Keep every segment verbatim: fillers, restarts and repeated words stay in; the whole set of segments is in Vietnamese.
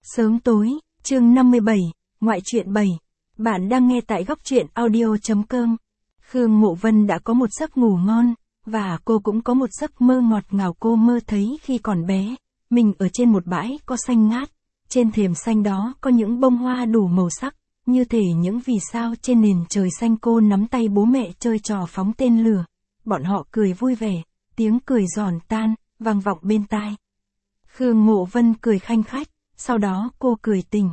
Sớm tối, chương năm mươi bảy, ngoại truyện bảy. Bạn đang nghe tại góc truyện audio.com. Khương Mộ Vân đã có một giấc ngủ ngon, và cô cũng có một giấc mơ ngọt ngào. Cô mơ thấy khi còn bé, mình ở trên một bãi có xanh ngát, trên thềm xanh đó có những bông hoa đủ màu sắc, như thể những vì sao trên nền trời xanh. Cô nắm tay bố mẹ chơi trò phóng tên lửa, bọn họ cười vui vẻ, tiếng cười giòn tan, vang vọng bên tai. Khương Mộ Vân cười khanh khách, sau đó cô cười tỉnh.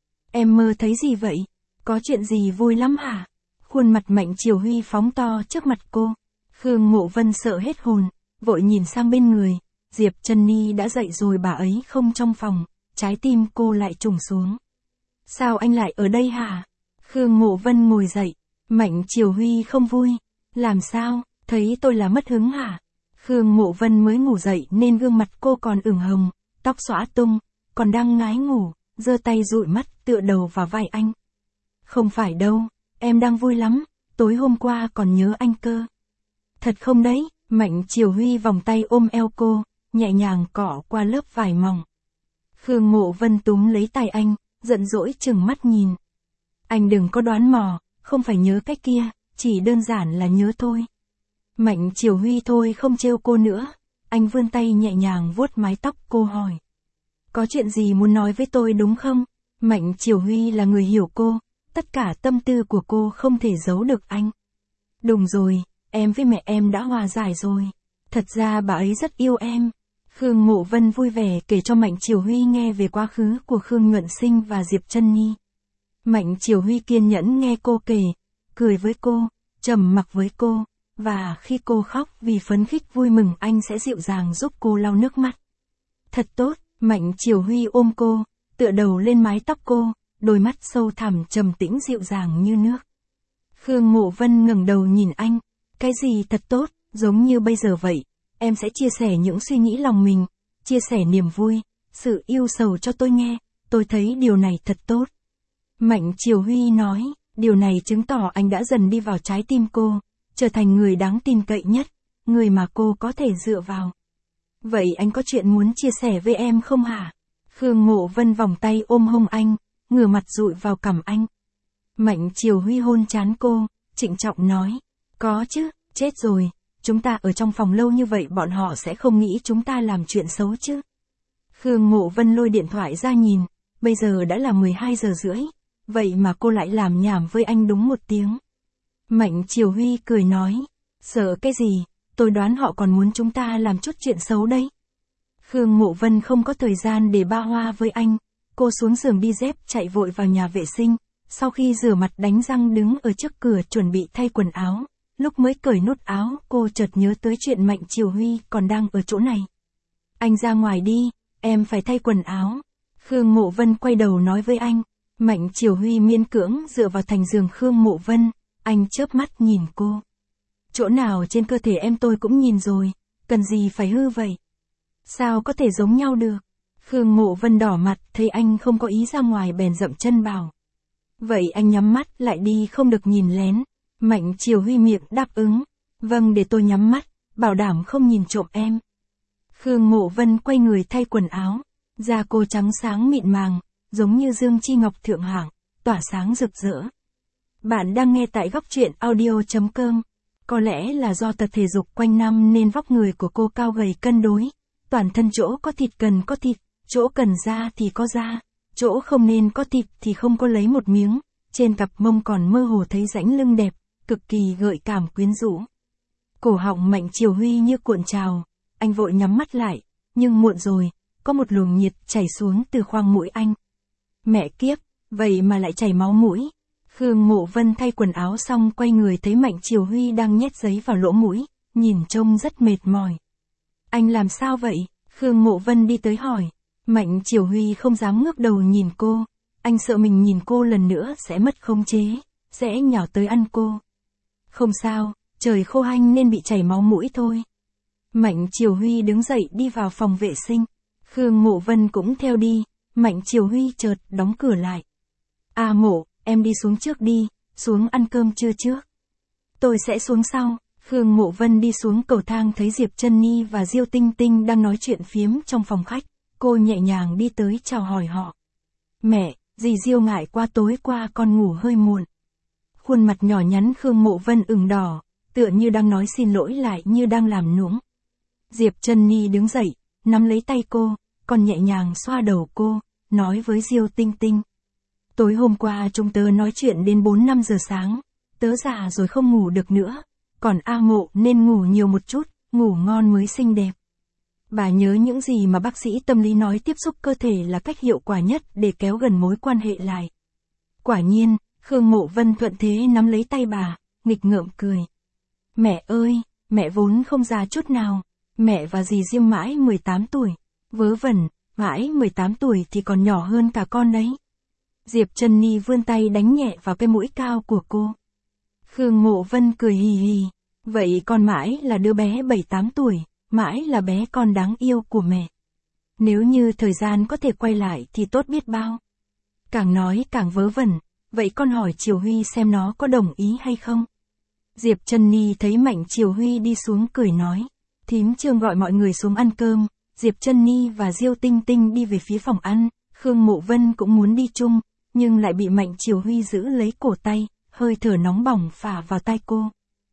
Em mơ thấy gì vậy? Có chuyện gì vui lắm hả? Khuôn mặt Mạnh Triều Huy phóng to trước mặt cô. Khương Mộ Vân sợ hết hồn, vội nhìn sang bên người. Diệp Trân Ni đã dậy rồi, bà ấy không trong phòng. Trái tim cô lại trùng xuống. Sao anh lại ở đây hả? Khương Mộ Vân ngồi dậy. Mạnh Triều Huy không vui. Làm sao? Thấy tôi là mất hứng hả? Khương Mộ Vân mới ngủ dậy nên gương mặt cô còn ửng hồng, tóc xõa tung, còn đang ngái ngủ, giơ tay dụi mắt tựa đầu vào vai anh. Không phải đâu, em đang vui lắm, tối hôm qua còn nhớ anh cơ. Thật không đấy? Mạnh Triều Huy vòng tay ôm eo cô, nhẹ nhàng cọ qua lớp vải mỏng. Khương Mộ Vân túm lấy tay anh, giận dỗi chừng mắt nhìn. Anh đừng có đoán mò, không phải nhớ cái kia, chỉ đơn giản là nhớ thôi. Mạnh Triều Huy thôi không trêu cô nữa, anh vươn tay nhẹ nhàng vuốt mái tóc cô hỏi. Có chuyện gì muốn nói với tôi đúng không? Mạnh Triều Huy là người hiểu cô, tất cả tâm tư của cô không thể giấu được anh. Đúng rồi, em với mẹ em đã hòa giải rồi. Thật ra bà ấy rất yêu em. Khương Mộ Vân vui vẻ kể cho Mạnh Triều Huy nghe về quá khứ của Khương Nhuận Sinh và Diệp Trân Nhi. Mạnh Triều Huy kiên nhẫn nghe cô kể, cười với cô, trầm mặc với cô, và khi cô khóc vì phấn khích vui mừng anh sẽ dịu dàng giúp cô lau nước mắt. Thật tốt. Mạnh Triều Huy ôm cô, tựa đầu lên mái tóc cô, đôi mắt sâu thẳm trầm tĩnh dịu dàng như nước. Khương Mộ Vân ngẩng đầu nhìn anh, cái gì thật tốt, giống như bây giờ vậy, em sẽ chia sẻ những suy nghĩ lòng mình, chia sẻ niềm vui, sự yêu sầu cho tôi nghe, tôi thấy điều này thật tốt. Mạnh Triều Huy nói, điều này chứng tỏ anh đã dần đi vào trái tim cô, trở thành người đáng tin cậy nhất, người mà cô có thể dựa vào. Vậy anh có chuyện muốn chia sẻ với em không hả? Khương Mộ Vân vòng tay ôm hông anh, ngửa mặt dụi vào cằm anh. Mạnh Triều Huy hôn trán cô, trịnh trọng nói. Có chứ, chết rồi, chúng ta ở trong phòng lâu như vậy bọn họ sẽ không nghĩ chúng ta làm chuyện xấu chứ. Khương Mộ Vân lôi điện thoại ra nhìn, bây giờ đã là mười hai giờ rưỡi, vậy mà cô lại làm nhảm với anh đúng một tiếng. Mạnh Triều Huy cười nói, sợ cái gì? Tôi đoán họ còn muốn chúng ta làm chút chuyện xấu đấy. Khương Mộ Vân không có thời gian để ba hoa với anh. Cô xuống giường đi dép chạy vội vào nhà vệ sinh. Sau khi rửa mặt đánh răng đứng ở trước cửa chuẩn bị thay quần áo. Lúc mới cởi nút áo cô chợt nhớ tới chuyện Mạnh Triều Huy còn đang ở chỗ này. Anh ra ngoài đi, em phải thay quần áo. Khương Mộ Vân quay đầu nói với anh. Mạnh Triều Huy miễn cưỡng dựa vào thành giường Khương Mộ Vân. Anh chớp mắt nhìn cô. Chỗ nào trên cơ thể em tôi cũng nhìn rồi, cần gì phải hư vậy? Sao có thể giống nhau được? Khương Mộ Vân đỏ mặt thấy anh không có ý ra ngoài bèn dậm chân bảo. Vậy anh nhắm mắt lại đi, không được nhìn lén. Mạnh Triều Huy miệng đáp ứng. Vâng, để tôi nhắm mắt, bảo đảm không nhìn trộm em. Khương Mộ Vân quay người thay quần áo. Da cô trắng sáng mịn màng, giống như dương chi ngọc thượng hạng, tỏa sáng rực rỡ. Bạn đang nghe tại góc truyện audio.com. Có lẽ là do tập thể dục quanh năm nên vóc người của cô cao gầy cân đối. Toàn thân chỗ có thịt cần có thịt, chỗ cần da thì có da, chỗ không nên có thịt thì không có lấy một miếng. Trên cặp mông còn mơ hồ thấy rãnh lưng đẹp, cực kỳ gợi cảm quyến rũ. Cổ họng Mạnh Triều Huy như cuộn trào, anh vội nhắm mắt lại, nhưng muộn rồi, có một luồng nhiệt chảy xuống từ khoang mũi anh. Mẹ kiếp, vậy mà lại chảy máu mũi. Khương Mộ Vân thay quần áo xong quay người thấy Mạnh Triều Huy đang nhét giấy vào lỗ mũi, nhìn trông rất mệt mỏi. Anh làm sao vậy? Khương Mộ Vân đi tới hỏi. Mạnh Triều Huy không dám ngước đầu nhìn cô, anh sợ mình nhìn cô lần nữa sẽ mất khống chế, sẽ nhào tới ăn cô. Không sao, trời khô hanh nên bị chảy máu mũi thôi. Mạnh Triều Huy đứng dậy đi vào phòng vệ sinh, Khương Mộ Vân cũng theo đi, Mạnh Triều Huy chợt đóng cửa lại. À Mộ, em đi xuống trước đi, xuống ăn cơm trưa trước. Tôi sẽ xuống sau. Khương Mộ Vân đi xuống cầu thang thấy Diệp Trân Nhi và Diêu Tinh Tinh đang nói chuyện phiếm trong phòng khách. Cô nhẹ nhàng đi tới chào hỏi họ. Mẹ, dì Diêu ngại qua tối qua con ngủ hơi muộn. Khuôn mặt nhỏ nhắn Khương Mộ Vân ửng đỏ, tựa như đang nói xin lỗi lại như đang làm nũng. Diệp Trân Nhi đứng dậy, nắm lấy tay cô, còn nhẹ nhàng xoa đầu cô, nói với Diêu Tinh Tinh. Tối hôm qua chúng tớ nói chuyện đến bốn năm giờ sáng, tớ già rồi không ngủ được nữa, còn A Ngộ nên ngủ nhiều một chút, ngủ ngon mới xinh đẹp. Bà nhớ những gì mà bác sĩ tâm lý nói tiếp xúc cơ thể là cách hiệu quả nhất để kéo gần mối quan hệ lại. Quả nhiên, Khương Mộ Vân thuận thế nắm lấy tay bà, nghịch ngợm cười. Mẹ ơi, mẹ vốn không già chút nào, mẹ và dì Diêm mãi mười tám tuổi, vớ vẩn, mãi mười tám tuổi thì còn nhỏ hơn cả con đấy. Diệp Trân Nhi vươn tay đánh nhẹ vào cái mũi cao của cô. Khương Mộ Vân cười hì hì, vậy con mãi là đứa bé bảy tám tuổi, mãi là bé con đáng yêu của mẹ. Nếu như thời gian có thể quay lại thì tốt biết bao. Càng nói càng vớ vẩn, vậy con hỏi Triều Huy xem nó có đồng ý hay không? Diệp Trân Nhi thấy Mạnh Triều Huy đi xuống cười nói. Thím Trương gọi mọi người xuống ăn cơm, Diệp Trân Nhi và Diêu Tinh Tinh đi về phía phòng ăn, Khương Mộ Vân cũng muốn đi chung, nhưng lại bị Mạnh Triều Huy giữ lấy cổ tay, hơi thở nóng bỏng phả vào tai cô.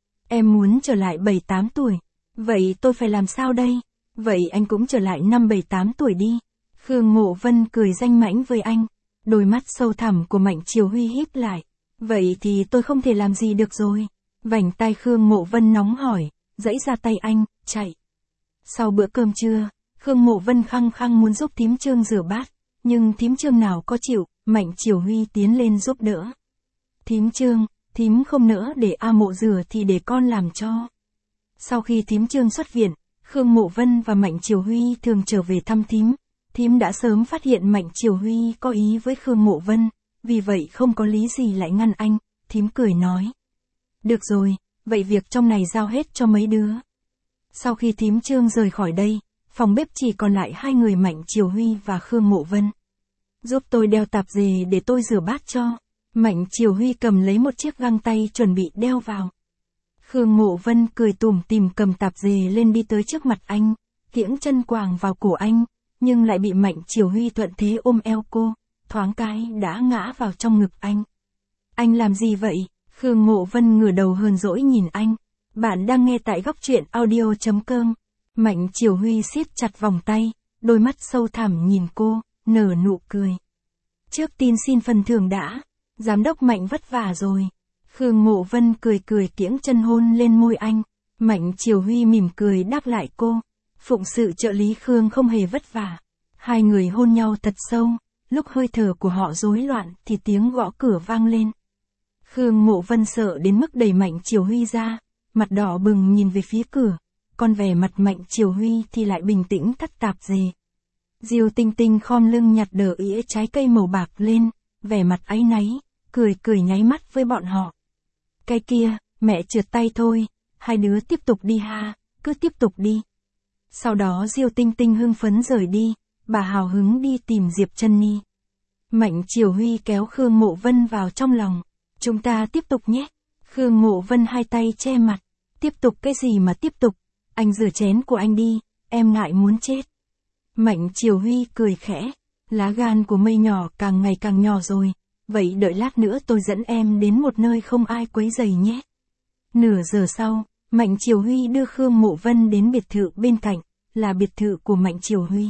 Em muốn trở lại bảy tám tuổi, vậy tôi phải làm sao đây? Vậy anh cũng trở lại năm bảy tám tuổi đi. Khương Mộ Vân cười danh mãnh với anh, đôi mắt sâu thẳm của Mạnh Triều Huy híp lại. Vậy thì tôi không thể làm gì được rồi. Vành tai Khương Mộ Vân nóng hỏi, giãy ra tay anh, chạy. Sau bữa cơm trưa, Khương Mộ Vân khăng khăng muốn giúp thím Trương rửa bát, nhưng thím Trương nào có chịu, Mạnh Triều Huy tiến lên giúp đỡ. Thím Trương, thím không nỡ để A Mộ rửa thì để con làm cho. Sau khi thím Trương xuất viện, Khương Mộ Vân và Mạnh Triều Huy thường trở về thăm thím. Thím đã sớm phát hiện Mạnh Triều Huy có ý với Khương Mộ Vân, vì vậy không có lý gì lại ngăn anh, thím cười nói. Được rồi, vậy việc trong này giao hết cho mấy đứa. Sau khi thím Trương rời khỏi đây, phòng bếp chỉ còn lại hai người Mạnh Triều Huy và Khương Mộ Vân. Giúp tôi đeo tạp dề để tôi rửa bát cho. Mạnh Triều Huy cầm lấy một chiếc găng tay chuẩn bị đeo vào. Khương Mộ Vân cười tủm tỉm cầm tạp dề lên đi tới trước mặt anh, kiễng chân quàng vào cổ anh, nhưng lại bị Mạnh Triều Huy thuận thế ôm eo cô, thoáng cái đã ngã vào trong ngực anh. Anh làm gì vậy? Khương Mộ Vân ngửa đầu hờn dỗi nhìn anh. Bạn đang nghe tại góc truyện audio chấm com. Mạnh Triều Huy siết chặt vòng tay, đôi mắt sâu thẳm nhìn cô, nở nụ cười. Trước tiên xin phần thưởng đã, giám đốc Mạnh vất vả rồi. Khương Mộ Vân cười cười kiễng chân hôn lên môi anh. Mạnh Triều Huy mỉm cười đáp lại cô. Phụng sự trợ lý Khương không hề vất vả. Hai người hôn nhau thật sâu, lúc hơi thở của họ rối loạn thì tiếng gõ cửa vang lên. Khương Mộ Vân sợ đến mức đẩy Mạnh Triều Huy ra, mặt đỏ bừng nhìn về phía cửa, còn vẻ mặt Mạnh Triều Huy thì lại bình tĩnh cắt tạp dề. Diêu Tinh Tinh khom lưng nhặt đờ ỉa trái cây màu bạc lên, vẻ mặt áy náy, cười cười nháy mắt với bọn họ. Cái kia, mẹ trượt tay thôi, hai đứa tiếp tục đi ha, cứ tiếp tục đi. Sau đó Diêu Tinh Tinh hưng phấn rời đi, bà hào hứng đi tìm Diệp Trân Nhi. Mạnh Triều Huy kéo Khương Mộ Vân vào trong lòng. Chúng ta tiếp tục nhé. Khương Mộ Vân hai tay che mặt. Tiếp tục cái gì mà tiếp tục? Anh rửa chén của anh đi, em ngại muốn chết. Mạnh Triều Huy cười khẽ. Lá gan của mây nhỏ càng ngày càng nhỏ rồi. Vậy đợi lát nữa tôi dẫn em đến một nơi không ai quấy rầy nhé. Nửa giờ sau, Mạnh Triều Huy đưa Khương Mộ Vân đến biệt thự bên cạnh, là biệt thự của Mạnh Triều Huy.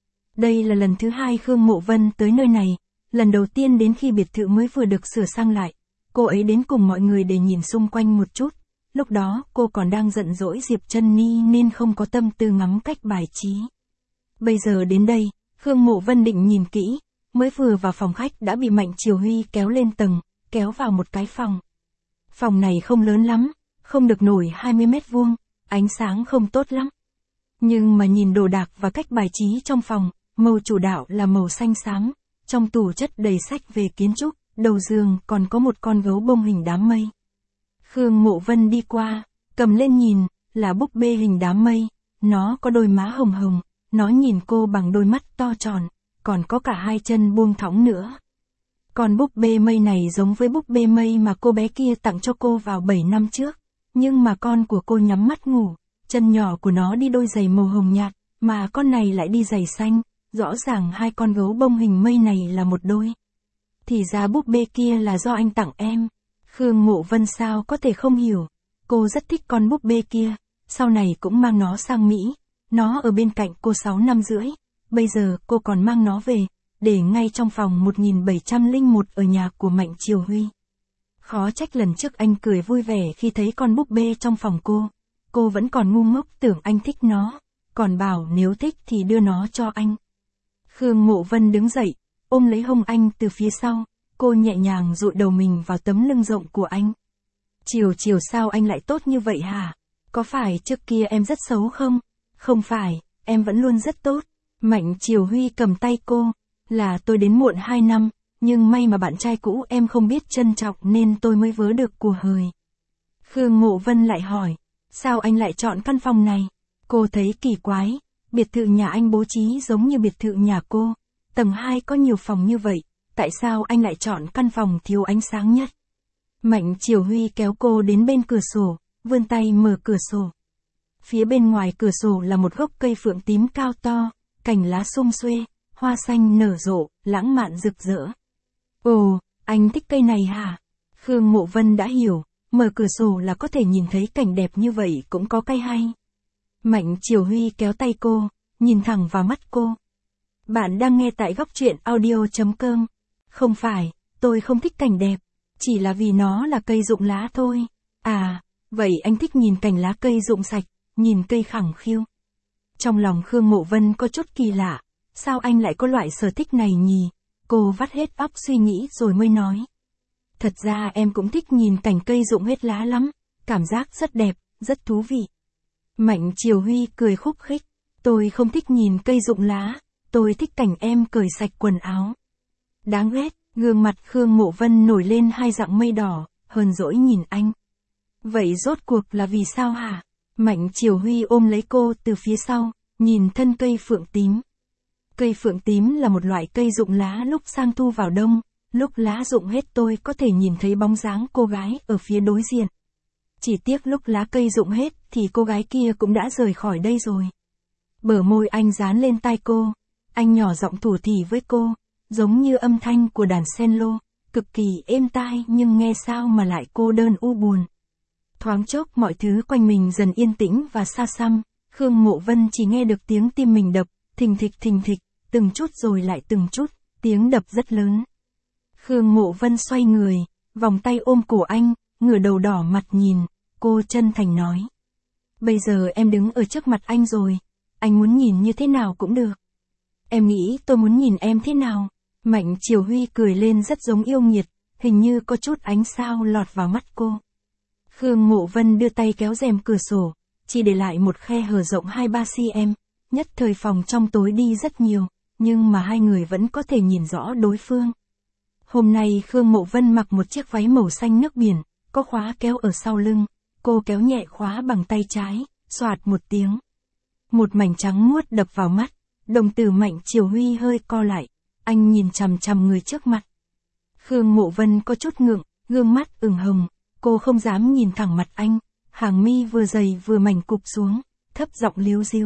Đây là lần thứ hai Khương Mộ Vân tới nơi này, lần đầu tiên đến khi biệt thự mới vừa được sửa sang lại. Cô ấy đến cùng mọi người để nhìn xung quanh một chút, lúc đó cô còn đang giận dỗi Diệp Trân Nhi nên không có tâm tư ngắm cách bài trí. Bây giờ đến đây, Khương Mộ Vân định nhìn kỹ, mới vừa vào phòng khách đã bị Mạnh Triều Huy kéo lên tầng, kéo vào một cái phòng. Phòng này không lớn lắm, không được nổi hai mươi mét vuông, ánh sáng không tốt lắm. Nhưng mà nhìn đồ đạc và cách bài trí trong phòng, màu chủ đạo là màu xanh xám, trong tủ chất đầy sách về kiến trúc, đầu giường còn có một con gấu bông hình đám mây. Khương Mộ Vân đi qua, cầm lên nhìn, là búp bê hình đám mây, nó có đôi má hồng hồng, nó nhìn cô bằng đôi mắt to tròn, còn có cả hai chân buông thõng nữa. Con búp bê mây này giống với búp bê mây mà cô bé kia tặng cho cô vào bảy năm trước, nhưng mà con của cô nhắm mắt ngủ, chân nhỏ của nó đi đôi giày màu hồng nhạt, mà con này lại đi giày xanh, rõ ràng hai con gấu bông hình mây này là một đôi. Thì ra búp bê kia là do anh tặng em. Khương Mộ Vân sao có thể không hiểu. Cô rất thích con búp bê kia, sau này cũng mang nó sang Mỹ. Nó ở bên cạnh cô sáu năm rưỡi, bây giờ cô còn mang nó về, để ngay trong phòng một nghìn bảy trăm lẻ một ở nhà của Mạnh Triều Huy. Khó trách lần trước anh cười vui vẻ khi thấy con búp bê trong phòng cô. Cô vẫn còn ngu ngốc tưởng anh thích nó, còn bảo nếu thích thì đưa nó cho anh. Khương Mộ Vân đứng dậy, ôm lấy hông anh từ phía sau, cô nhẹ nhàng dụi đầu mình vào tấm lưng rộng của anh. Chiều chiều sao anh lại tốt như vậy hả? Có phải trước kia em rất xấu không? Không phải, em vẫn luôn rất tốt. Mạnh Triều Huy cầm tay cô, là tôi đến muộn hai năm, nhưng may mà bạn trai cũ em không biết trân trọng nên tôi mới vớ được của hời. Khương Mộ Vân lại hỏi, sao anh lại chọn căn phòng này? Cô thấy kỳ quái, biệt thự nhà anh bố trí giống như biệt thự nhà cô, tầng hai có nhiều phòng như vậy, tại sao anh lại chọn căn phòng thiếu ánh sáng nhất? Mạnh Triều Huy kéo cô đến bên cửa sổ, vươn tay mở cửa sổ. Phía bên ngoài cửa sổ là một gốc cây phượng tím cao to, cành lá sum xuê, hoa xanh nở rộ, lãng mạn rực rỡ. Ồ, anh thích cây này hả? Khương Mộ Vân đã hiểu, mở cửa sổ là có thể nhìn thấy cảnh đẹp như vậy cũng có cái hay. Mạnh Triều Huy kéo tay cô, nhìn thẳng vào mắt cô. Bạn đang nghe tại góc truyện audio chấm com. Không phải, tôi không thích cảnh đẹp, chỉ là vì nó là cây rụng lá thôi. À, vậy anh thích nhìn cành lá cây rụng sạch, nhìn cây khẳng khiu. Trong lòng Khương Mộ Vân có chút kỳ lạ, sao anh lại có loại sở thích này nhỉ? Cô vắt hết óc suy nghĩ rồi mới nói. Thật ra em cũng thích nhìn cảnh cây rụng hết lá lắm, cảm giác rất đẹp, rất thú vị. Mạnh Triều Huy cười khúc khích, tôi không thích nhìn cây rụng lá, tôi thích cảnh em cởi sạch quần áo. Đáng ghét, gương mặt Khương Mộ Vân nổi lên hai dặng mây đỏ, hờn dỗi nhìn anh. Vậy rốt cuộc là vì sao hả? Mạnh Triều Huy ôm lấy cô từ phía sau, nhìn thân cây phượng tím. Cây phượng tím là một loại cây rụng lá lúc sang thu vào đông, lúc lá rụng hết tôi có thể nhìn thấy bóng dáng cô gái ở phía đối diện. Chỉ tiếc lúc lá cây rụng hết thì cô gái kia cũng đã rời khỏi đây rồi. Bờ môi anh dán lên tai cô, anh nhỏ giọng thủ thỉ với cô, giống như âm thanh của đàn cello, cực kỳ êm tai nhưng nghe sao mà lại cô đơn u buồn. Thoáng chốc mọi thứ quanh mình dần yên tĩnh và xa xăm, Khương Mộ Vân chỉ nghe được tiếng tim mình đập, thình thịch thình thịch, từng chút rồi lại từng chút, tiếng đập rất lớn. Khương Mộ Vân xoay người, vòng tay ôm cổ anh, ngửa đầu đỏ mặt nhìn, cô chân thành nói. Bây giờ em đứng ở trước mặt anh rồi, anh muốn nhìn như thế nào cũng được. Em nghĩ tôi muốn nhìn em thế nào? Mạnh Triều Huy cười lên rất giống yêu nghiệt, hình như có chút ánh sao lọt vào mắt cô. Khương Mộ Vân đưa tay kéo rèm cửa sổ, chỉ để lại một khe hở rộng hai ba xăng-ti-mét, nhất thời phòng trong tối đi rất nhiều, nhưng mà hai người vẫn có thể nhìn rõ đối phương. Hôm nay Khương Mộ Vân mặc một chiếc váy màu xanh nước biển, có khóa kéo ở sau lưng, cô kéo nhẹ khóa bằng tay trái, xoạt một tiếng. Một mảnh trắng muốt đập vào mắt, đồng tử Mạnh Triều Huy hơi co lại, anh nhìn chằm chằm người trước mặt. Khương Mộ Vân có chút ngượng, gương mắt ửng hồng, cô không dám nhìn thẳng mặt anh, hàng mi vừa dày vừa mảnh cụp xuống, thấp giọng líu ríu.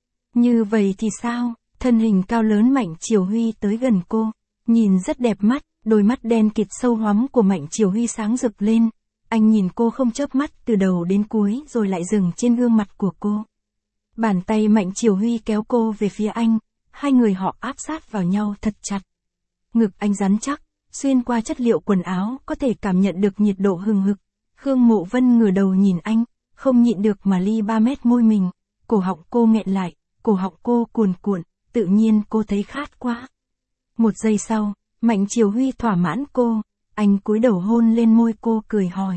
Như vậy thì sao? Thân hình cao lớn Mạnh Triều Huy tới gần cô, nhìn rất đẹp mắt, đôi mắt đen kịt sâu hoắm của Mạnh Triều Huy sáng rực lên. Anh nhìn cô không chớp mắt từ đầu đến cuối rồi lại dừng trên gương mặt của cô. Bàn tay Mạnh Triều Huy kéo cô về phía anh, hai người họ áp sát vào nhau thật chặt. Ngực anh rắn chắc, xuyên qua chất liệu quần áo có thể cảm nhận được nhiệt độ hừng hực. Khương Mộ Vân ngửa đầu nhìn anh, không nhịn được mà li ba mét môi mình, cổ họng cô nghẹn lại, cổ họng cô cuồn cuộn, tự nhiên cô thấy khát quá. Một giây sau, Mạnh Triều Huy thỏa mãn cô, anh cúi đầu hôn lên môi cô cười hỏi.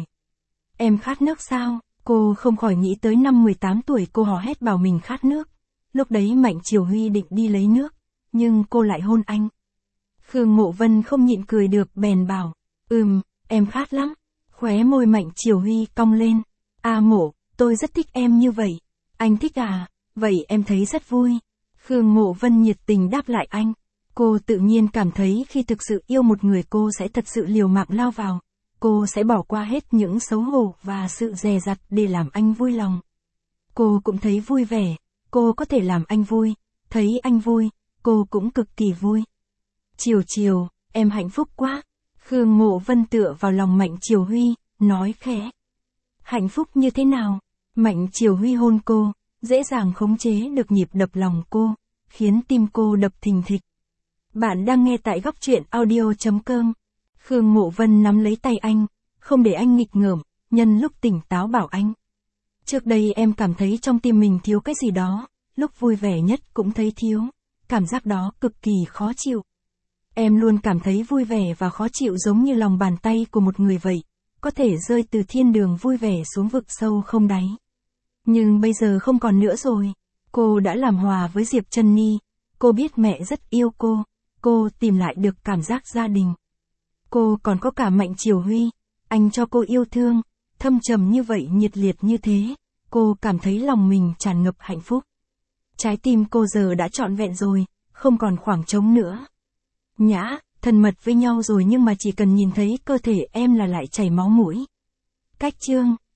Em khát nước sao? Cô không khỏi nghĩ tới năm mười tám tuổi cô hò hét bảo mình khát nước. Lúc đấy Mạnh Triều Huy định đi lấy nước, nhưng cô lại hôn anh. Khương Mộ Vân không nhịn cười được bèn bảo, ừm, em khát lắm. Khóe môi Mạnh Triều Huy cong lên. À Mộ, tôi rất thích em như vậy. Anh thích à? Vậy em thấy rất vui. Khương Mộ Vân nhiệt tình đáp lại anh. Cô tự nhiên cảm thấy khi thực sự yêu một người cô sẽ thật sự liều mạng lao vào. Cô sẽ bỏ qua hết những xấu hổ và sự dè dặt để làm anh vui lòng. Cô cũng thấy vui vẻ, cô có thể làm anh vui, thấy anh vui, cô cũng cực kỳ vui. Chiều chiều, em hạnh phúc quá. Khương Ngộ Vân tựa vào lòng Mạnh Triều Huy, nói khẽ. Hạnh phúc như thế nào? Mạnh Triều Huy hôn cô, dễ dàng khống chế được nhịp đập lòng cô, khiến tim cô đập thình thịch. Bạn đang nghe tại góc truyện audio.com. Khương Ngộ Vân nắm lấy tay anh, không để anh nghịch ngợm, nhân lúc tỉnh táo bảo anh. Trước đây em cảm thấy trong tim mình thiếu cái gì đó, lúc vui vẻ nhất cũng thấy thiếu. Cảm giác đó cực kỳ khó chịu. Em luôn cảm thấy vui vẻ và khó chịu giống như lòng bàn tay của một người vậy, có thể rơi từ thiên đường vui vẻ xuống vực sâu không đáy. Nhưng bây giờ không còn nữa rồi. Cô đã làm hòa với Diệp Trân Ni, cô biết mẹ rất yêu cô, cô tìm lại được cảm giác gia đình. Cô còn có cả Mạnh Triều Huy, anh cho cô yêu thương, thâm trầm như vậy, nhiệt liệt như thế, cô cảm thấy lòng mình tràn ngập hạnh phúc. Trái tim cô giờ đã trọn vẹn rồi, không còn khoảng trống nữa. Nhã, thân mật với nhau rồi nhưng mà chỉ cần nhìn thấy cơ thể em là lại chảy máu mũi. Cách chương